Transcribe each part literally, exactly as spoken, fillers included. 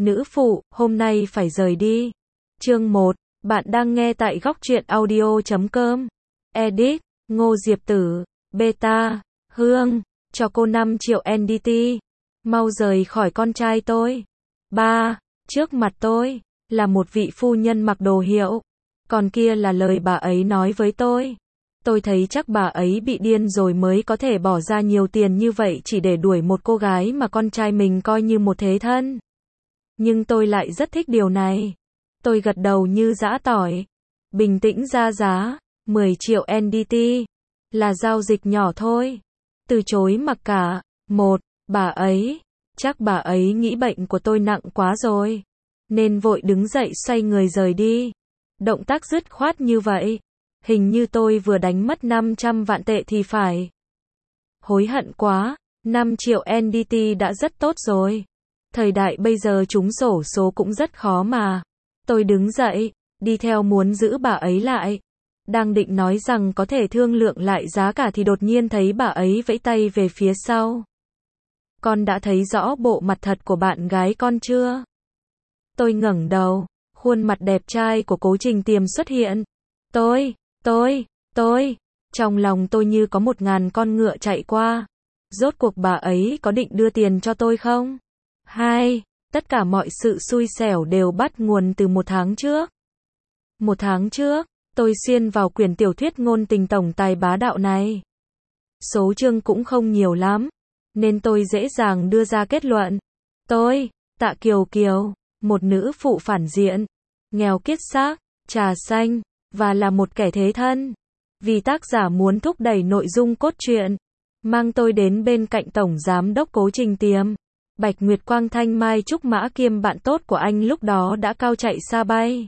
Nữ phụ, hôm nay phải rời đi. Chương một, bạn đang nghe tại góc truyện audio chấm com. Edit, Ngô Diệp Tử, Beta, Hương, cho cô năm triệu en đê tê. Mau rời khỏi con trai tôi. Ba, trước mặt tôi, là một vị phu nhân mặc đồ hiệu. Còn kia là lời bà ấy nói với tôi. Tôi thấy chắc bà ấy bị điên rồi mới có thể bỏ ra nhiều tiền như vậy chỉ để đuổi một cô gái mà con trai mình coi như một thế thân. Nhưng tôi lại rất thích điều này. Tôi gật đầu như giã tỏi. Bình tĩnh ra giá, mười triệu en đê tê. Là giao dịch nhỏ thôi. Từ chối mặc cả. Một, bà ấy. Chắc bà ấy nghĩ bệnh của tôi nặng quá rồi. Nên vội đứng dậy xoay người rời đi. Động tác dứt khoát như vậy. Hình như tôi vừa đánh mất năm trăm vạn tệ thì phải. Hối hận quá, năm triệu en đê tê đã rất tốt rồi. Thời đại bây giờ trúng xổ số cũng rất khó mà. Tôi đứng dậy, đi theo muốn giữ bà ấy lại. Đang định nói rằng có thể thương lượng lại giá cả thì đột nhiên thấy bà ấy vẫy tay về phía sau. Con đã thấy rõ bộ mặt thật của bạn gái con chưa? Tôi ngẩng đầu, khuôn mặt đẹp trai của Cố Trình Tiềm xuất hiện. Tôi, tôi, tôi, trong lòng tôi như có một ngàn con ngựa chạy qua. Rốt cuộc bà ấy có định đưa tiền cho tôi không? Hai, tất cả mọi sự xui xẻo đều bắt nguồn từ một tháng trước. Một tháng trước, tôi xuyên vào quyển tiểu thuyết ngôn tình tổng tài bá đạo này. Số chương cũng không nhiều lắm, nên tôi dễ dàng đưa ra kết luận. Tôi, Tạ Kiều Kiều, một nữ phụ phản diện, nghèo kiết xác, trà xanh, và là một kẻ thế thân. Vì tác giả muốn thúc đẩy nội dung cốt truyện, mang tôi đến bên cạnh Tổng Giám đốc Cố Trình Tiềm. Bạch Nguyệt Quang Thanh Mai Trúc Mã Kiêm bạn tốt của anh lúc đó đã cao chạy xa bay.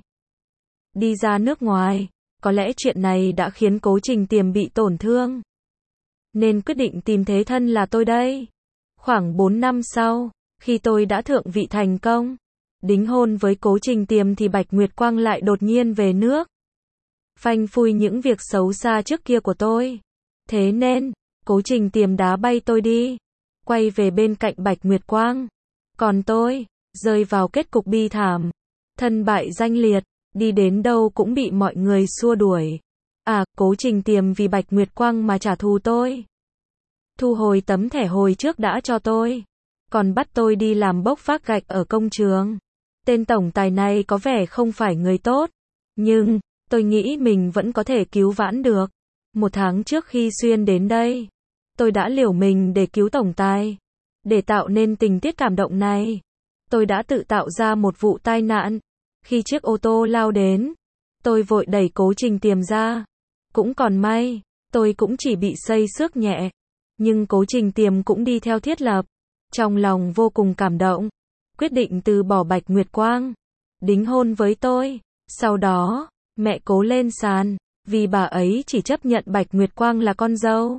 Đi ra nước ngoài, có lẽ chuyện này đã khiến Cố Trình Tiềm bị tổn thương. Nên quyết định tìm thế thân là tôi đây. Khoảng bốn năm sau, khi tôi đã thượng vị thành công, đính hôn với Cố Trình Tiềm thì Bạch Nguyệt Quang lại đột nhiên về nước. Phanh phui những việc xấu xa trước kia của tôi. Thế nên, Cố Trình Tiềm đá bay tôi đi. Quay về bên cạnh Bạch Nguyệt Quang. Còn tôi, rơi vào kết cục bi thảm. Thân bại danh liệt, đi đến đâu cũng bị mọi người xua đuổi. À, Cố Trình Tiềm vì Bạch Nguyệt Quang mà trả thù tôi. Thu hồi tấm thẻ hồi trước đã cho tôi. Còn bắt tôi đi làm bốc vác gạch ở công trường. Tên tổng tài này có vẻ không phải người tốt. Nhưng, tôi nghĩ mình vẫn có thể cứu vãn được. Một tháng trước khi xuyên đến đây, tôi đã liều mình để cứu tổng tài. Để tạo nên tình tiết cảm động này, tôi đã tự tạo ra một vụ tai nạn. Khi chiếc ô tô lao đến, tôi vội đẩy Cố Trình Tiềm ra. Cũng còn may, tôi cũng chỉ bị xây xước nhẹ. Nhưng Cố Trình Tiềm cũng đi theo thiết lập. Trong lòng vô cùng cảm động. Quyết định từ bỏ Bạch Nguyệt Quang. Đính hôn với tôi. Sau đó, mẹ Cố lên sàn. Vì bà ấy chỉ chấp nhận Bạch Nguyệt Quang là con dâu.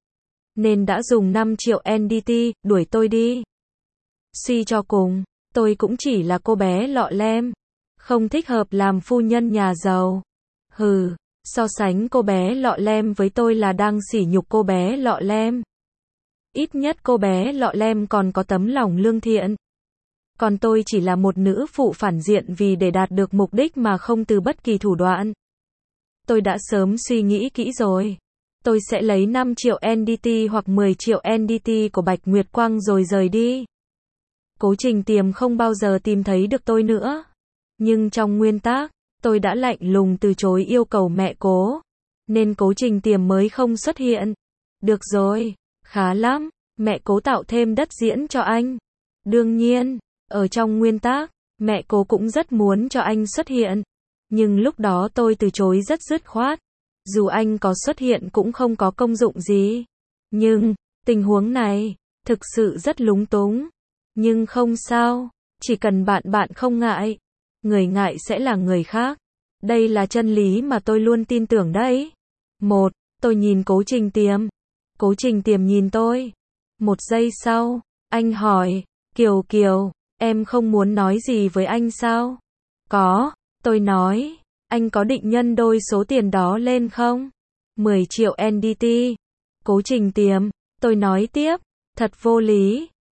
Nên đã dùng năm triệu en đê tê, đuổi tôi đi. Suy cho cùng, tôi cũng chỉ là cô bé lọ lem. Không thích hợp làm phu nhân nhà giàu. Hừ, so sánh cô bé lọ lem với tôi là đang sỉ nhục cô bé lọ lem. Ít nhất cô bé lọ lem còn có tấm lòng lương thiện. Còn tôi chỉ là một nữ phụ phản diện vì để đạt được mục đích mà không từ bất kỳ thủ đoạn. Tôi đã sớm suy nghĩ kỹ rồi. Tôi sẽ lấy năm triệu en đê tê hoặc mười triệu en đê tê của Bạch Nguyệt Quang rồi rời đi. Cố Trình Tiềm không bao giờ tìm thấy được tôi nữa. Nhưng trong nguyên tắc, tôi đã lạnh lùng từ chối yêu cầu mẹ Cố. Nên Cố Trình Tiềm mới không xuất hiện. Được rồi, khá lắm, mẹ Cố tạo thêm đất diễn cho anh. Đương nhiên, ở trong nguyên tắc, mẹ Cố cũng rất muốn cho anh xuất hiện. Nhưng lúc đó tôi từ chối rất dứt khoát. Dù anh có xuất hiện cũng không có công dụng gì. Nhưng, tình huống này, thực sự rất lúng túng. Nhưng không sao, chỉ cần bạn bạn không ngại. Người ngại sẽ là người khác. Đây là chân lý mà tôi luôn tin tưởng đấy. Một, tôi nhìn Cố Trình Tiềm. Cố Trình Tiềm nhìn tôi. Một giây sau, anh hỏi, Kiều Kiều, em không muốn nói gì với anh sao? Có, tôi nói, anh có định nhân đôi số tiền đó lên không? mười triệu en đê tê. Cố Trình Tiềm, tôi nói tiếp, thật vô lý.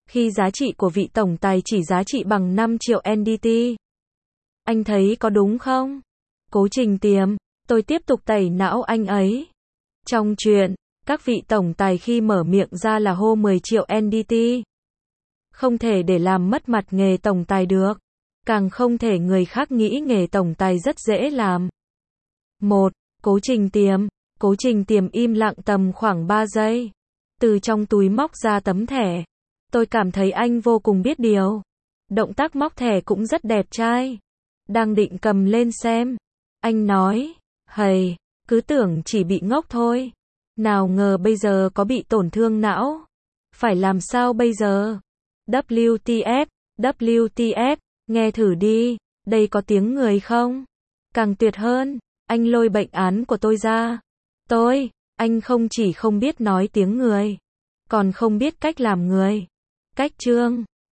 Khi giá trị của vị tổng tài chỉ giá trị bằng năm triệu en đê tê. Anh thấy có đúng không? Cố Trình Tiềm, tôi tiếp tục tẩy não anh ấy. Trong chuyện, các vị tổng tài khi mở miệng ra là hô mười triệu en đê tê. Không thể để làm mất mặt nghề tổng tài được. Càng không thể người khác nghĩ nghề tổng tài rất dễ làm. một. Cố Trình Tiềm. Cố Trình Tiềm im lặng tầm khoảng ba giây. Từ trong túi móc ra tấm thẻ. Tôi cảm thấy anh vô cùng biết điều. Động tác móc thẻ cũng rất đẹp trai. Đang định cầm lên xem. Anh nói, hầy, cứ tưởng chỉ bị ngốc thôi. Nào ngờ bây giờ có bị tổn thương não. Phải làm sao bây giờ? vê kép tê ép, vê kép tê ép, nghe thử đi, đây có tiếng người không? Càng tuyệt hơn, anh lôi bệnh án của tôi ra. Tôi, anh không chỉ không biết nói tiếng người, còn không biết cách làm người. Cách chương.